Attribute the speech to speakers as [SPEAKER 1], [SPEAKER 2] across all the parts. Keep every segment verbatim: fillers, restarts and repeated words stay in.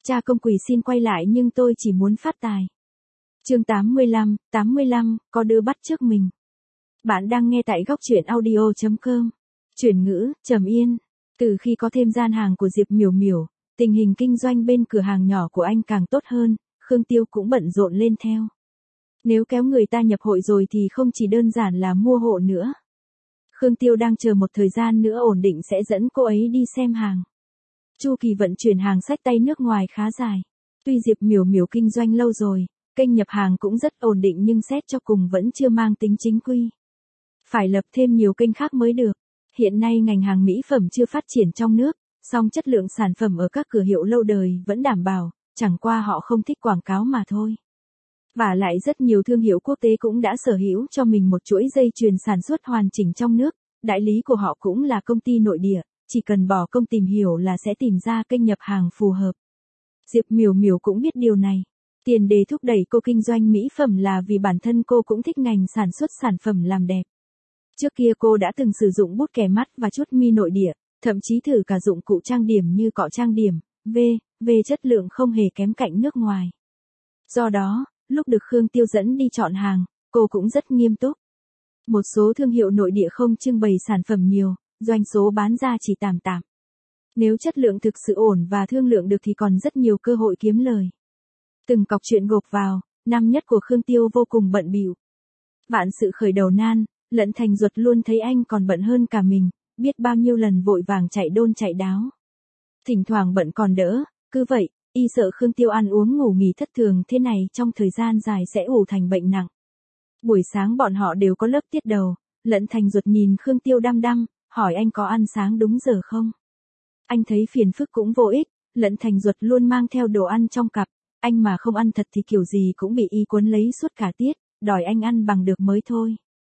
[SPEAKER 1] Cha công quỳ xin quay lại nhưng tôi chỉ muốn phát tài. Chương tám mươi lăm, tám mươi lăm, có đứa bắt chước mình. Bạn đang nghe tại góc truyện audio chấm com. Chuyển ngữ, Trầm Yên. Từ khi có thêm gian hàng của Diệp Miểu Miểu, tình hình kinh doanh bên cửa hàng nhỏ của anh càng tốt hơn, Khương Tiêu cũng bận rộn lên theo. Nếu kéo người ta nhập hội rồi thì không chỉ đơn giản là mua hộ nữa. Khương Tiêu đang chờ một thời gian nữa ổn định sẽ dẫn cô ấy đi xem hàng. Chu kỳ vận chuyển hàng xách tay nước ngoài khá dài. Tuy Diệp Miểu Miểu kinh doanh lâu rồi, kênh nhập hàng cũng rất ổn định nhưng xét cho cùng vẫn chưa mang tính chính quy. Phải lập thêm nhiều kênh khác mới được. Hiện nay ngành hàng mỹ phẩm chưa phát triển trong nước, song chất lượng sản phẩm ở các cửa hiệu lâu đời vẫn đảm bảo, chẳng qua họ không thích quảng cáo mà thôi. Và lại rất nhiều thương hiệu quốc tế cũng đã sở hữu cho mình một chuỗi dây chuyền sản xuất hoàn chỉnh trong nước, đại lý của họ cũng là công ty nội địa, chỉ cần bỏ công tìm hiểu là sẽ tìm ra kênh nhập hàng phù hợp. Diệp Miểu Miểu cũng biết điều này. Tiền đề thúc đẩy cô kinh doanh mỹ phẩm là vì bản thân cô cũng thích ngành sản xuất sản phẩm làm đẹp. Trước kia cô đã từng sử dụng bút kẻ mắt và chút mi nội địa, thậm chí thử cả dụng cụ trang điểm như cọ trang điểm, V, V chất lượng không hề kém cạnh nước ngoài. Do đó, lúc được Khương Tiêu dẫn đi chọn hàng, cô cũng rất nghiêm túc. Một số thương hiệu nội địa không trưng bày sản phẩm nhiều, doanh số bán ra chỉ tạm tạm. Nếu chất lượng thực sự ổn và thương lượng được thì còn rất nhiều cơ hội kiếm lời. Từng cọc chuyện gộp vào, năm nhất của Khương Tiêu vô cùng bận bịu. Vạn sự khởi đầu nan, Lận Thành Duật luôn thấy anh còn bận hơn cả mình, biết bao nhiêu lần vội vàng chạy đôn chạy đáo. Thỉnh thoảng bận còn đỡ, cứ vậy, y sợ Khương Tiêu ăn uống ngủ nghỉ thất thường thế này trong thời gian dài sẽ ủ thành bệnh nặng. Buổi sáng bọn họ đều có lớp tiết đầu, Lận Thành Duật nhìn Khương Tiêu đăm đăm, hỏi anh có ăn sáng đúng giờ không? Anh thấy phiền phức cũng vô ích, Lận Thành Duật luôn mang theo đồ ăn trong cặp, anh mà không ăn thật thì kiểu gì cũng bị y cuốn lấy suốt cả tiết, đòi anh ăn bằng được mới thôi.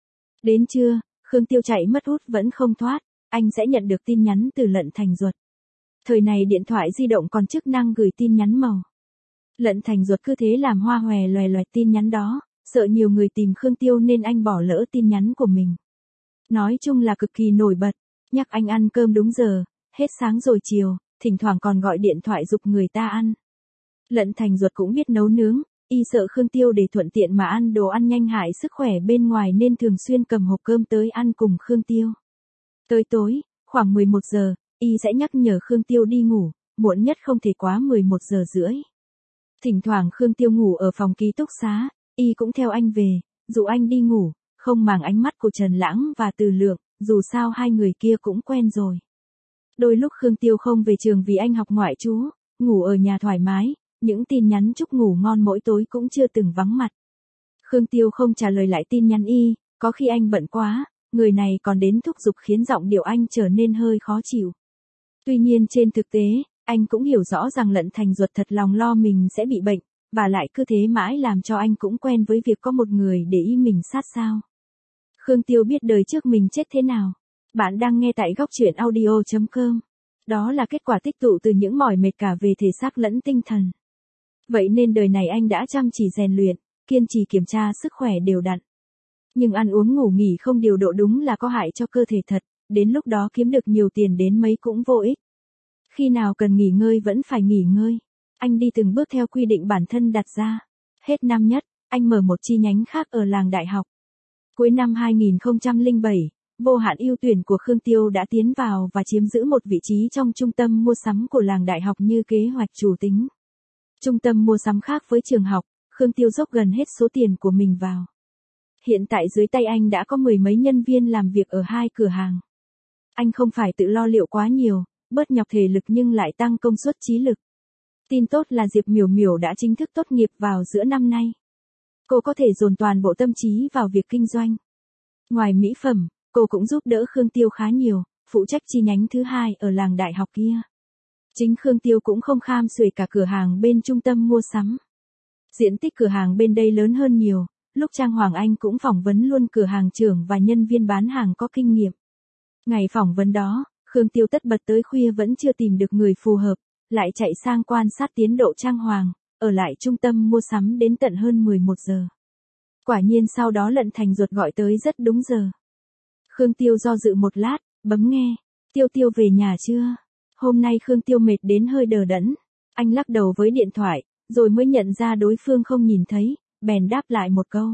[SPEAKER 1] Đến trưa, Khương Tiêu chạy mất hút vẫn không thoát, anh sẽ nhận được tin nhắn từ Lận Thành Duật. Thời này điện thoại di động còn chức năng gửi tin nhắn màu. Lận Thành Duật cứ thế làm hoa hòe loè loẹt tin nhắn đó, sợ nhiều người tìm Khương Tiêu nên anh bỏ lỡ tin nhắn của mình. Nói chung là cực kỳ nổi bật, nhắc anh ăn cơm đúng giờ, hết sáng rồi chiều, thỉnh thoảng còn gọi điện thoại giục người ta ăn. Lận Thành Duật cũng biết nấu nướng, y sợ Khương Tiêu để thuận tiện mà ăn đồ ăn nhanh hại sức khỏe bên ngoài nên thường xuyên cầm hộp cơm tới ăn cùng Khương Tiêu. Tới tối, khoảng mười một giờ, y sẽ nhắc nhở Khương Tiêu đi ngủ, muộn nhất không thể quá mười một giờ rưỡi. Thỉnh thoảng Khương Tiêu ngủ ở phòng ký túc xá, y cũng theo anh về, dụ anh đi ngủ, không màng ánh mắt của Trần Lãng và Từ Lượng, dù sao hai người kia cũng quen rồi. Đôi lúc Khương Tiêu không về trường vì anh học ngoại trú, ngủ ở nhà thoải mái, những tin nhắn chúc ngủ ngon mỗi tối cũng chưa từng vắng mặt. Khương Tiêu không trả lời lại tin nhắn y, có khi anh bận quá, người này còn đến thúc giục khiến giọng điệu anh trở nên hơi khó chịu. Tuy nhiên trên thực tế, anh cũng hiểu rõ rằng Lận Thành Duật thật lòng lo mình sẽ bị bệnh, và lại cứ thế mãi làm cho anh cũng quen với việc có một người để ý mình sát sao. Khương Tiêu biết đời trước mình chết thế nào. Bạn đang nghe tại góc truyện audio chấm com. Đó là kết quả tích tụ từ những mỏi mệt cả về thể xác lẫn tinh thần. Vậy nên đời này anh đã chăm chỉ rèn luyện, kiên trì kiểm tra sức khỏe đều đặn. Nhưng ăn uống ngủ nghỉ không điều độ đúng là có hại cho cơ thể thật, đến lúc đó kiếm được nhiều tiền đến mấy cũng vô ích. Khi nào cần nghỉ ngơi vẫn phải nghỉ ngơi. Anh đi từng bước theo quy định bản thân đặt ra. Hết năm nhất, anh mở một chi nhánh khác ở làng đại học. Cuối năm hai nghìn không trăm lẻ bảy, vô hạn ưu tuyển của Khương Tiêu đã tiến vào và chiếm giữ một vị trí trong trung tâm mua sắm của làng đại học như kế hoạch chủ tính. Trung tâm mua sắm khác với trường học, Khương Tiêu dốc gần hết số tiền của mình vào. Hiện tại dưới tay anh đã có mười mấy nhân viên làm việc ở hai cửa hàng. Anh không phải tự lo liệu quá nhiều, bớt nhọc thể lực nhưng lại tăng công suất trí lực. Tin tốt là Diệp Miểu Miểu đã chính thức tốt nghiệp vào giữa năm nay. Cô có thể dồn toàn bộ tâm trí vào việc kinh doanh. Ngoài mỹ phẩm, cô cũng giúp đỡ Khương Tiêu khá nhiều, phụ trách chi nhánh thứ hai ở làng đại học kia. Chính Khương Tiêu cũng không kham xuể cả cửa hàng bên trung tâm mua sắm. Diện tích cửa hàng bên đây lớn hơn nhiều, lúc Trang Hoàng Anh cũng phỏng vấn luôn cửa hàng trưởng và nhân viên bán hàng có kinh nghiệm. Ngày phỏng vấn đó, Khương Tiêu tất bật tới khuya vẫn chưa tìm được người phù hợp, lại chạy sang quan sát tiến độ trang hoàng, ở lại trung tâm mua sắm đến tận hơn mười một giờ. Quả nhiên sau đó Lận Thành Duật gọi tới rất đúng giờ. Khương Tiêu do dự một lát, bấm nghe. Tiêu Tiêu về nhà chưa? Hôm nay Khương Tiêu mệt đến hơi đờ đẫn. Anh lắc đầu với điện thoại, rồi mới nhận ra đối phương không nhìn thấy, bèn đáp lại một câu.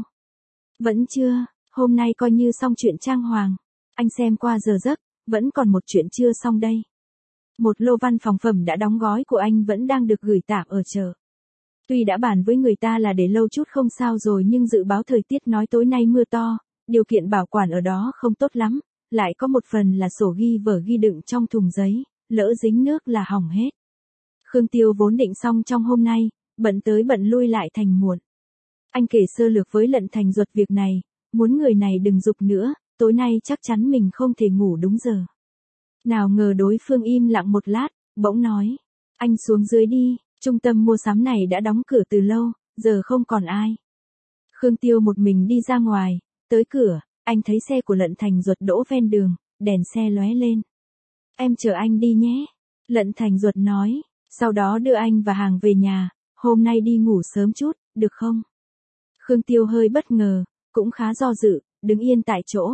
[SPEAKER 1] Vẫn chưa, hôm nay coi như xong chuyện trang hoàng. Anh xem qua giờ giấc, vẫn còn một chuyện chưa xong đây. Một lô văn phòng phẩm đã đóng gói của anh vẫn đang được gửi tạm ở chợ. Tuy đã bàn với người ta là để lâu chút không sao rồi, nhưng dự báo thời tiết nói tối nay mưa to, điều kiện bảo quản ở đó không tốt lắm, lại có một phần là sổ ghi vở ghi đựng trong thùng giấy, lỡ dính nước là hỏng hết. Khương Tiêu vốn định xong trong hôm nay, bận tới bận lui lại thành muộn. Anh kể sơ lược với Lận Thành Duật việc này, muốn người này đừng giục nữa, tối nay chắc chắn mình không thể ngủ đúng giờ. Nào ngờ đối phương im lặng một lát, bỗng nói, anh xuống dưới đi, trung tâm mua sắm này đã đóng cửa từ lâu, giờ không còn ai. Khương Tiêu một mình đi ra ngoài, tới cửa, anh thấy xe của Lận Thành Duật đỗ ven đường, đèn xe lóe lên. Em chờ anh đi nhé, Lận Thành Duật nói, sau đó đưa anh và hàng về nhà, hôm nay đi ngủ sớm chút, được không? Khương Tiêu hơi bất ngờ, cũng khá do dự, đứng yên tại chỗ.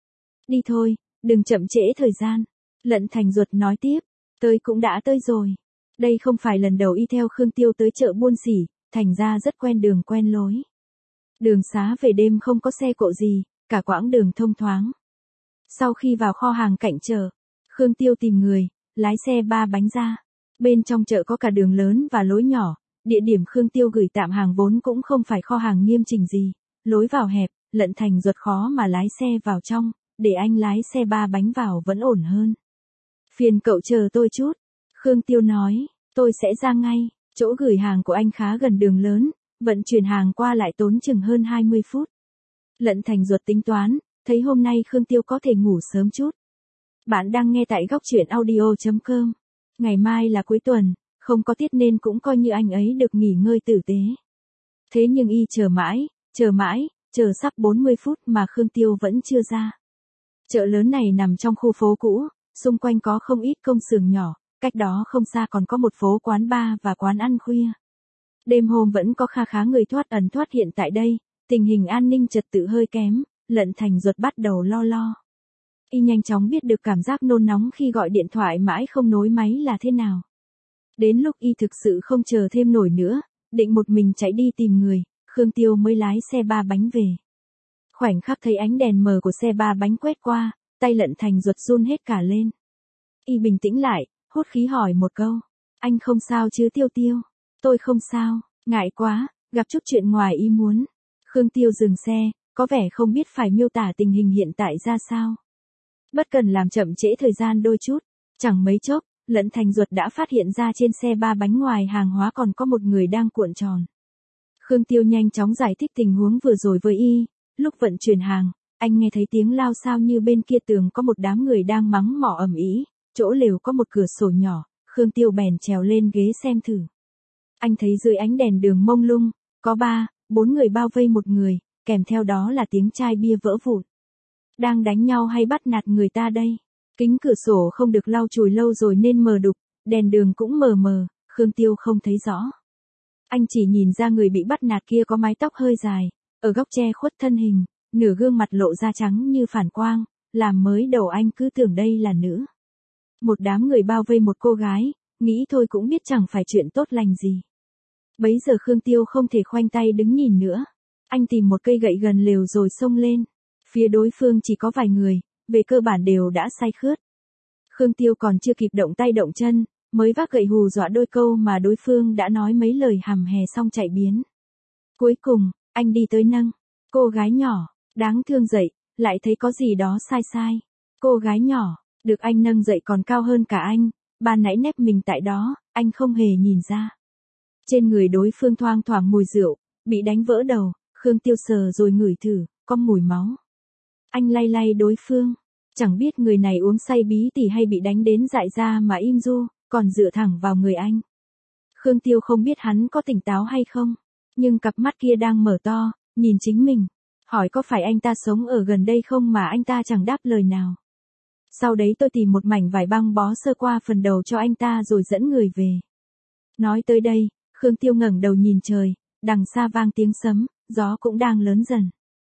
[SPEAKER 1] Đi thôi, đừng chậm trễ thời gian. Lận Thành Duật nói tiếp, tới cũng đã tới rồi. Đây không phải lần đầu y theo Khương Tiêu tới chợ buôn sỉ, thành ra rất quen đường quen lối. Đường xá về đêm không có xe cộ gì, cả quãng đường thông thoáng. Sau khi vào kho hàng cạnh chợ, Khương Tiêu tìm người, lái xe ba bánh ra. Bên trong chợ có cả đường lớn và lối nhỏ, địa điểm Khương Tiêu gửi tạm hàng vốn cũng không phải kho hàng nghiêm chỉnh gì, lối vào hẹp, Lận Thành Duật khó mà lái xe vào trong, để anh lái xe ba bánh vào vẫn ổn hơn. Phiền cậu chờ tôi chút, Khương Tiêu nói, tôi sẽ ra ngay, chỗ gửi hàng của anh khá gần đường lớn, vận chuyển hàng qua lại tốn chừng hơn hai mươi phút. Lận Thành Duật tính toán, thấy hôm nay Khương Tiêu có thể ngủ sớm chút. Bạn đang nghe tại góc truyện audio chấm com. Ngày mai là cuối tuần, không có tiết nên cũng coi như anh ấy được nghỉ ngơi tử tế. Thế nhưng y chờ mãi, chờ mãi, chờ sắp bốn mươi phút mà Khương Tiêu vẫn chưa ra. Chợ lớn này nằm trong khu phố cũ, xung quanh có không ít công xưởng nhỏ, cách đó không xa còn có một phố quán bar và quán ăn khuya. Đêm hôm vẫn có kha khá người thoát ẩn thoát hiện tại đây, tình hình an ninh trật tự hơi kém, Lận Thành Duật bắt đầu lo lo. Y nhanh chóng biết được cảm giác nôn nóng khi gọi điện thoại mãi không nối máy là thế nào. Đến lúc y thực sự không chờ thêm nổi nữa, định một mình chạy đi tìm người, Khương Tiêu mới lái xe ba bánh về. Khoảnh khắc thấy ánh đèn mờ của xe ba bánh quét qua, tay Lận Thành Duật run hết cả lên. Y bình tĩnh lại, hốt khí hỏi một câu. Anh không sao chứ Tiêu Tiêu? Tôi không sao, ngại quá, gặp chút chuyện ngoài ý muốn. Khương Tiêu dừng xe, có vẻ không biết phải miêu tả tình hình hiện tại ra sao. Bất cần làm chậm trễ thời gian đôi chút, chẳng mấy chốc, Lận Thành Duật đã phát hiện ra trên xe ba bánh ngoài hàng hóa còn có một người đang cuộn tròn. Khương Tiêu nhanh chóng giải thích tình huống vừa rồi với y, lúc vận chuyển hàng, anh nghe thấy tiếng lao xao như bên kia tường có một đám người đang mắng mỏ ầm ĩ, chỗ lều có một cửa sổ nhỏ, Khương Tiêu bèn trèo lên ghế xem thử. Anh thấy dưới ánh đèn đường mông lung, có ba, bốn người bao vây một người, kèm theo đó là tiếng chai bia vỡ vụn. Đang đánh nhau hay bắt nạt người ta đây? Kính cửa sổ không được lau chùi lâu rồi nên mờ đục, đèn đường cũng mờ mờ, Khương Tiêu không thấy rõ. Anh chỉ nhìn ra người bị bắt nạt kia có mái tóc hơi dài, ở góc che khuất thân hình, nửa gương mặt lộ ra trắng như phản quang, làm mới đầu anh cứ tưởng đây là nữ. Một đám người bao vây một cô gái, nghĩ thôi cũng biết chẳng phải chuyện tốt lành gì. Bấy giờ Khương Tiêu không thể khoanh tay đứng nhìn nữa. Anh tìm một cây gậy gần lều rồi xông lên. Phía đối phương chỉ có vài người, về cơ bản đều đã say khướt. Khương Tiêu còn chưa kịp động tay động chân, mới vác gậy hù dọa đôi câu mà đối phương đã nói mấy lời hằm hè xong chạy biến. Cuối cùng, anh đi tới nâng cô gái nhỏ, đáng thương dậy, lại thấy có gì đó sai sai. Cô gái nhỏ, được anh nâng dậy còn cao hơn cả anh, ban nãy nép mình tại đó, anh không hề nhìn ra. Trên người đối phương thoang thoảng mùi rượu, bị đánh vỡ đầu, Khương Tiêu sờ rồi ngửi thử, có mùi máu. Anh lay lay đối phương, chẳng biết người này uống say bí tỉ hay bị đánh đến dại ra mà im ru, còn dựa thẳng vào người anh. Khương Tiêu không biết hắn có tỉnh táo hay không, nhưng cặp mắt kia đang mở to, nhìn chính mình, hỏi có phải anh ta sống ở gần đây không mà anh ta chẳng đáp lời nào. Sau đấy tôi tìm một mảnh vải băng bó sơ qua phần đầu cho anh ta rồi dẫn người về. Nói tới đây, Khương Tiêu ngẩng đầu nhìn trời, đằng xa vang tiếng sấm, gió cũng đang lớn dần.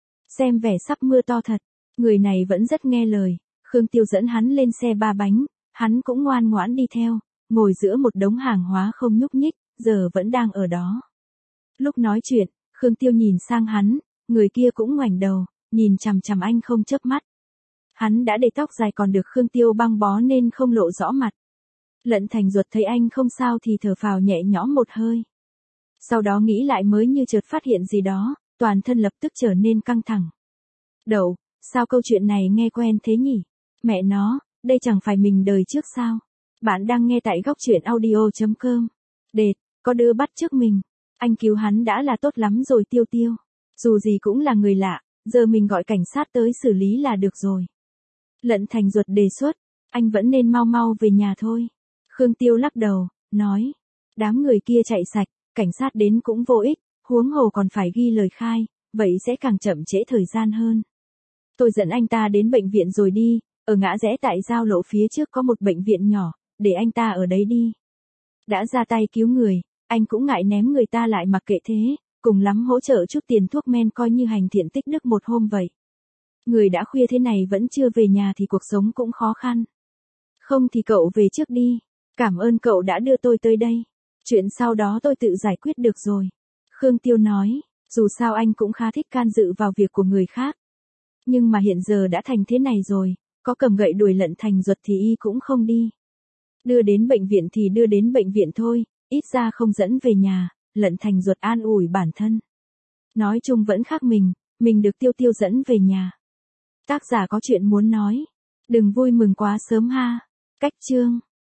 [SPEAKER 1] Xem vẻ sắp mưa to thật, người này vẫn rất nghe lời, Khương Tiêu dẫn hắn lên xe ba bánh, hắn cũng ngoan ngoãn đi theo, ngồi giữa một đống hàng hóa không nhúc nhích, giờ vẫn đang ở đó. Lúc nói chuyện, Khương Tiêu nhìn sang hắn, người kia cũng ngoảnh đầu, nhìn chằm chằm anh không chớp mắt. Hắn đã để tóc dài còn được Khương Tiêu băng bó nên không lộ rõ mặt. Lận Thành Duật thấy anh không sao thì thở phào nhẹ nhõm một hơi. Sau đó nghĩ lại mới như chợt phát hiện gì đó, toàn thân lập tức trở nên căng thẳng. Đậu, sao câu chuyện này nghe quen thế nhỉ? Mẹ nó, đây chẳng phải mình đời trước sao? Bạn đang nghe tại góc truyện audio chấm com. Đệt, có đứa bắt chước mình. Anh cứu hắn đã là tốt lắm rồi Tiêu Tiêu. Dù gì cũng là người lạ, giờ mình gọi cảnh sát tới xử lý là được rồi. Lận Thành Duật đề xuất, anh vẫn nên mau mau về nhà thôi. Khương Tiêu lắc đầu, nói, đám người kia chạy sạch, cảnh sát đến cũng vô ích, huống hồ còn phải ghi lời khai, vậy sẽ càng chậm trễ thời gian hơn. Tôi dẫn anh ta đến bệnh viện rồi đi, ở ngã rẽ tại giao lộ phía trước có một bệnh viện nhỏ, để anh ta ở đấy đi. Đã ra tay cứu người, anh cũng ngại ném người ta lại mặc kệ thế, cùng lắm hỗ trợ chút tiền thuốc men coi như hành thiện tích đức một hôm vậy. Người đã khuya thế này vẫn chưa về nhà thì cuộc sống cũng khó khăn. Không thì cậu về trước đi, cảm ơn cậu đã đưa tôi tới đây. Chuyện sau đó tôi tự giải quyết được rồi. Khương Tiêu nói, dù sao anh cũng khá thích can dự vào việc của người khác. Nhưng mà hiện giờ đã thành thế này rồi, có cầm gậy đuổi Lận Thành Duật thì y cũng không đi. Đưa đến bệnh viện thì đưa đến bệnh viện thôi, ít ra không dẫn về nhà, Lận Thành Duật an ủi bản thân. Nói chung vẫn khác mình, mình được Tiêu Tiêu dẫn về nhà. Tác giả có chuyện muốn nói. Đừng vui mừng quá sớm ha. Cách chương